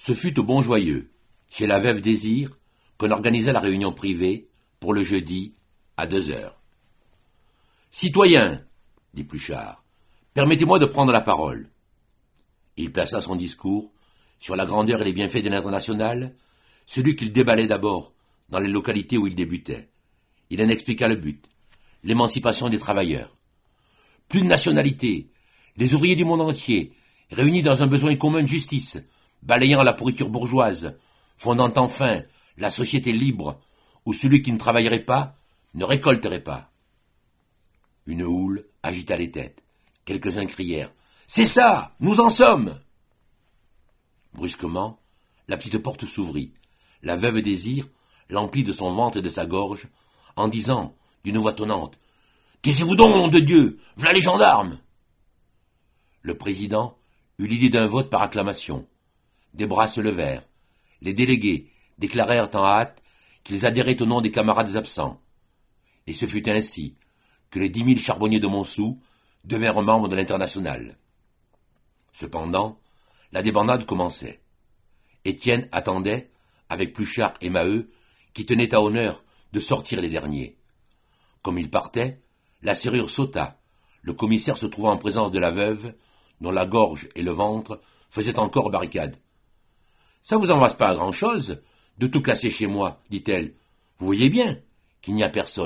Ce fut au Bon Joyeux, chez la veuve Désir, qu'on organisa la réunion privée pour le jeudi à 2 heures. Citoyens, dit Pluchart, permettez-moi de prendre la parole. Il plaça son discours sur la grandeur et les bienfaits de l'international, celui qu'il déballait d'abord dans les localités où il débutait. Il en expliqua le but, l'émancipation des travailleurs. Plus de nationalité, les ouvriers du monde entier, réunis dans un besoin commun de justice, balayant la pourriture bourgeoise, fondant enfin la société libre, où celui qui ne travaillerait pas ne récolterait pas. Une houle agita les têtes. Quelques-uns crièrent « C'est ça, nous en sommes !» Brusquement, la petite porte s'ouvrit. La veuve Désir l'emplit de son ventre et de sa gorge, en disant, d'une voix tonnante, « Taisez-vous donc, nom de Dieu, v'là les gendarmes !» Le président eut l'idée d'un vote par acclamation. Des bras se levèrent. Les délégués déclarèrent en hâte qu'ils adhéraient au nom des camarades absents. Et ce fut ainsi que les 10 000 charbonniers de Montsou devinrent membres de l'Internationale. Cependant, la débandade commençait. Étienne attendait, avec Pluchart et Maheu, qui tenaient à honneur de sortir les derniers. Comme ils partaient, la serrure sauta. Le commissaire se trouva en présence de la veuve, dont la gorge et le ventre faisaient encore barricade. « Ça vous embrasse pas à grand-chose de tout casser chez moi, dit-elle. Vous voyez bien qu'il n'y a personne. »